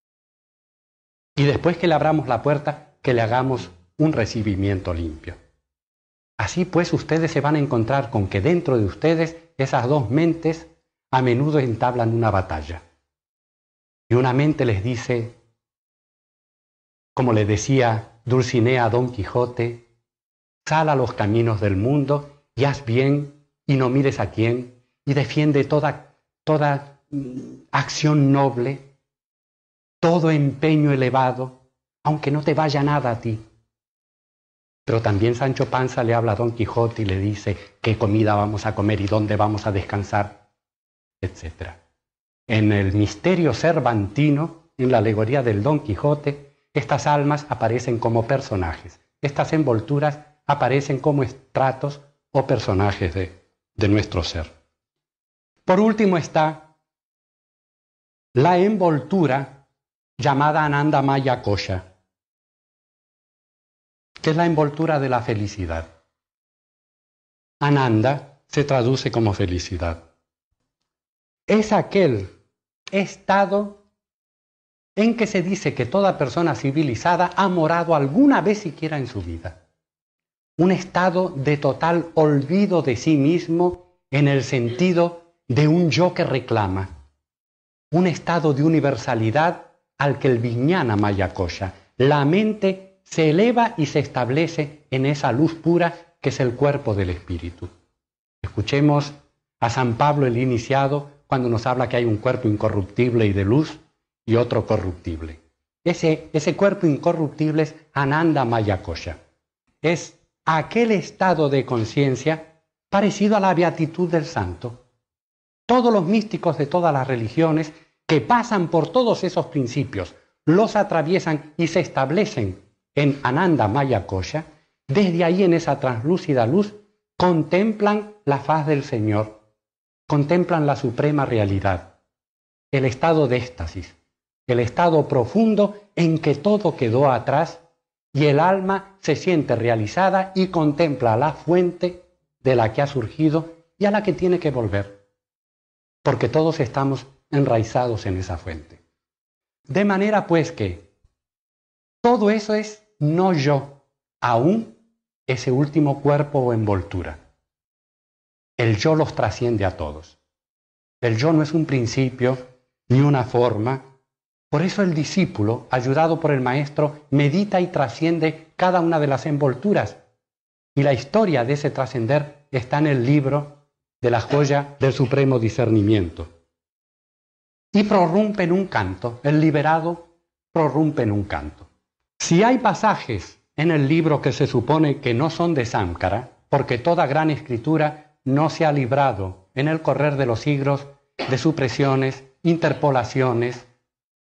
Y después que le abramos la puerta, que le hagamos un recibimiento limpio. Así pues, ustedes se van a encontrar con que dentro de ustedes esas dos mentes a menudo entablan una batalla. Y una mente les dice, como le decía Dulcinea a Don Quijote, sal a los caminos del mundo y haz bien y no mires a quién, y defiende toda, toda acción noble, todo empeño elevado, aunque no te vaya nada a ti. Pero también Sancho Panza le habla a Don Quijote y le dice qué comida vamos a comer y dónde vamos a descansar, etcétera. En el misterio cervantino, en la alegoría del Don Quijote, estas almas aparecen como personajes, estas envolturas aparecen como estratos o personajes de, de nuestro ser. Por último está la envoltura llamada Ananda Maya Kosha, que es la envoltura de la felicidad. Ananda se traduce como felicidad. Es aquel estado en que se dice que toda persona civilizada ha morado alguna vez siquiera en su vida. Un estado de total olvido de sí mismo en el sentido de un yo que reclama. Un estado de universalidad al que el Vijnana Maya Kosha, la mente se eleva y se establece en esa luz pura que es el cuerpo del espíritu. Escuchemos a San Pablo el Iniciado cuando nos habla que hay un cuerpo incorruptible y de luz y otro corruptible. Ese, ese cuerpo incorruptible es Ananda Maya Kosha. Es aquel estado de conciencia parecido a la beatitud del santo. Todos los místicos de todas las religiones que pasan por todos esos principios, los atraviesan y se establecen en Ananda Maya Kosha, desde ahí en esa translúcida luz contemplan la faz del Señor, contemplan la suprema realidad, el estado de éxtasis, el estado profundo en que todo quedó atrás y el alma se siente realizada y contempla la fuente de la que ha surgido y a la que tiene que volver, porque todos estamos enraizados en esa fuente. De manera pues que todo eso es no yo, aún ese último cuerpo o envoltura. El yo los trasciende a todos. El yo no es un principio ni una forma. Por eso el discípulo, ayudado por el maestro, medita y trasciende cada una de las envolturas. Y la historia de ese trascender está en el libro de la joya del supremo discernimiento. Y prorrumpe en un canto, el liberado prorrumpe en un canto. Si hay pasajes en el libro que se supone que no son de Sánkara, porque toda gran escritura no se ha librado en el correr de los siglos de supresiones, interpolaciones,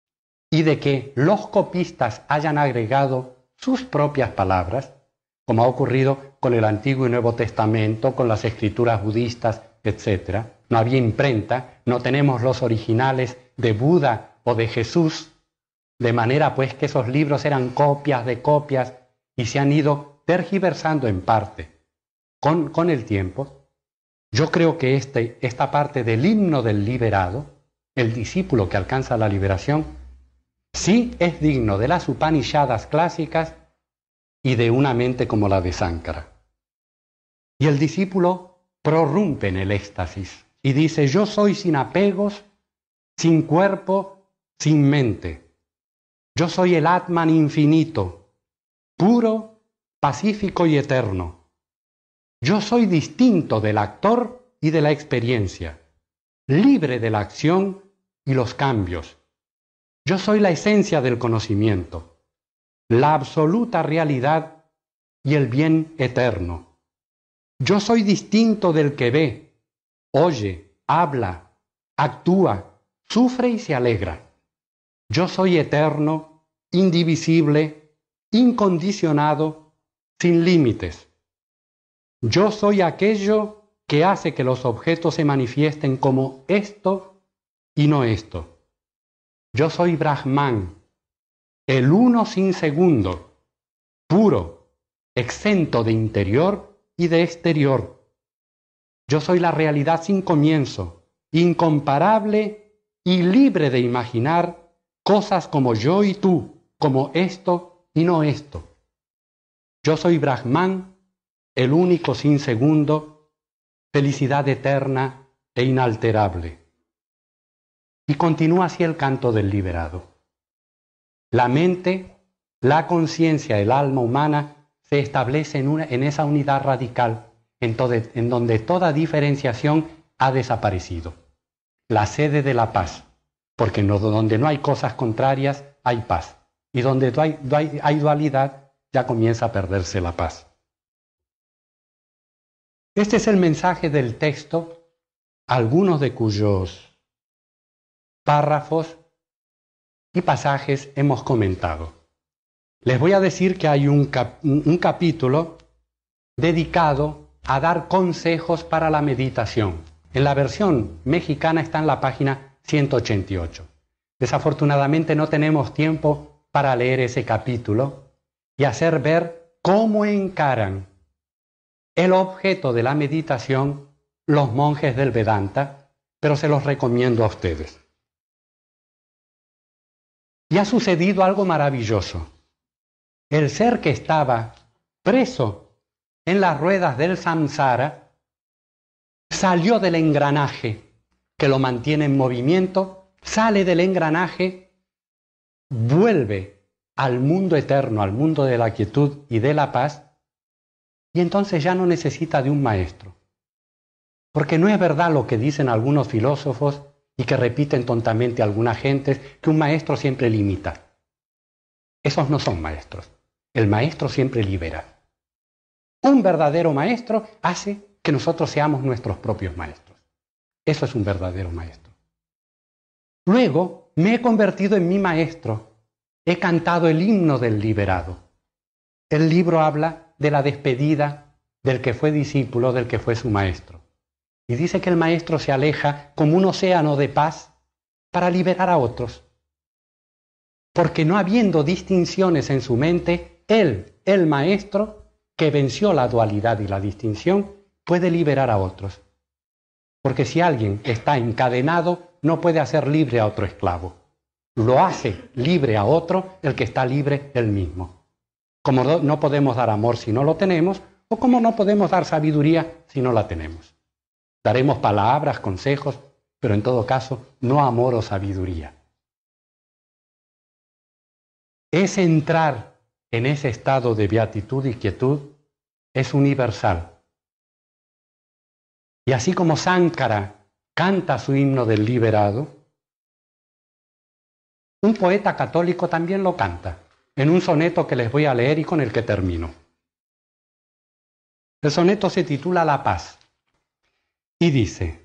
y de que los copistas hayan agregado sus propias palabras, como ha ocurrido con el Antiguo y Nuevo Testamento, con las escrituras budistas, etcétera. No había imprenta, no tenemos los originales de Buda o de Jesús, de manera pues que esos libros eran copias de copias y se han ido tergiversando en parte con, con el tiempo. Yo creo que este, esta parte del himno del liberado, el discípulo que alcanza la liberación, sí es digno de las Upanishadas clásicas y de una mente como la de Sánkara. Y el discípulo prorrumpe en el éxtasis y dice: yo soy sin apegos, sin cuerpo, sin mente. Yo soy el Atman infinito, puro, pacífico y eterno. Yo soy distinto del actor y de la experiencia, libre de la acción y los cambios. Yo soy la esencia del conocimiento, la absoluta realidad y el bien eterno. Yo soy distinto del que ve, oye, habla, actúa, sufre y se alegra. Yo soy eterno, indivisible, incondicionado, sin límites. Yo soy aquello que hace que los objetos se manifiesten como esto y no esto. Yo soy Brahman, el uno sin segundo, puro, exento de interior y de exterior. Yo soy la realidad sin comienzo, incomparable y libre de imaginar cosas como yo y tú, como esto y no esto. Yo soy Brahman, el único sin segundo, felicidad eterna e inalterable. Y continúa así el canto del liberado. La mente, la conciencia, el alma humana se establece en, una, en esa unidad radical en, todo, en donde toda diferenciación ha desaparecido. La sede de la paz, porque no, donde no hay cosas contrarias hay paz. Y donde hay, hay, hay dualidad ya comienza a perderse la paz. Este es el mensaje del texto, algunos de cuyos párrafos y pasajes hemos comentado. Les voy a decir que hay un, cap un capítulo dedicado a dar consejos para la meditación. En la versión mexicana está en la página ciento ochenta y ocho. Desafortunadamente no tenemos tiempo para leer ese capítulo y hacer ver cómo encaran el objeto de la meditación los monjes del Vedanta, pero se los recomiendo a ustedes. Y ha sucedido algo maravilloso. El ser que estaba preso en las ruedas del samsara salió del engranaje que lo mantiene en movimiento, sale del engranaje, vuelve al mundo eterno, al mundo de la quietud y de la paz, y entonces ya no necesita de un maestro. Porque no es verdad lo que dicen algunos filósofos y que repiten tontamente algunas gentes, que un maestro siempre limita. Esos no son maestros. El maestro siempre libera. Un verdadero maestro hace que nosotros seamos nuestros propios maestros. Eso es un verdadero maestro. Luego me he convertido en mi maestro. He cantado el himno del liberado. El libro habla de la despedida del que fue discípulo, del que fue su maestro. Y dice que el maestro se aleja como un océano de paz para liberar a otros. Porque no habiendo distinciones en su mente, él, el maestro, que venció la dualidad y la distinción, puede liberar a otros. Porque si alguien está encadenado, no puede hacer libre a otro esclavo. Lo hace libre a otro el que está libre él mismo. Como no podemos dar amor si no lo tenemos, o como no podemos dar sabiduría si no la tenemos. Daremos palabras, consejos, pero en todo caso, no amor o sabiduría. Es entrar en ese estado de beatitud y quietud, es universal. Y así como Sánkara canta su himno del liberado, un poeta católico también lo canta, en un soneto que les voy a leer y con el que termino. El soneto se titula La Paz y dice: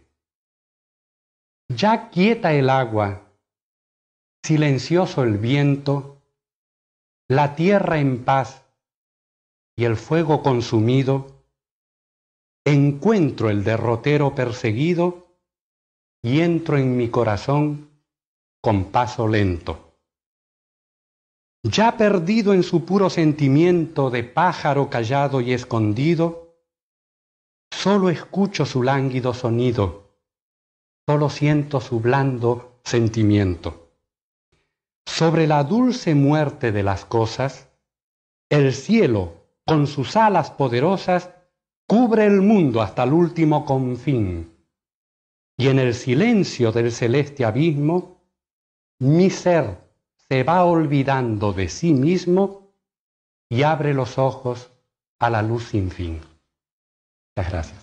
ya quieta el agua, silencioso el viento, la tierra en paz y el fuego consumido, encuentro el derrotero perseguido y entro en mi corazón con paso lento. Ya perdido en su puro sentimiento de pájaro callado y escondido, solo escucho su lánguido sonido, solo siento su blando sentimiento. Sobre la dulce muerte de las cosas, el cielo, con sus alas poderosas, cubre el mundo hasta el último confín. Y en el silencio del celeste abismo, mi ser se va olvidando de sí mismo y abre los ojos a la luz sin fin. Muchas gracias.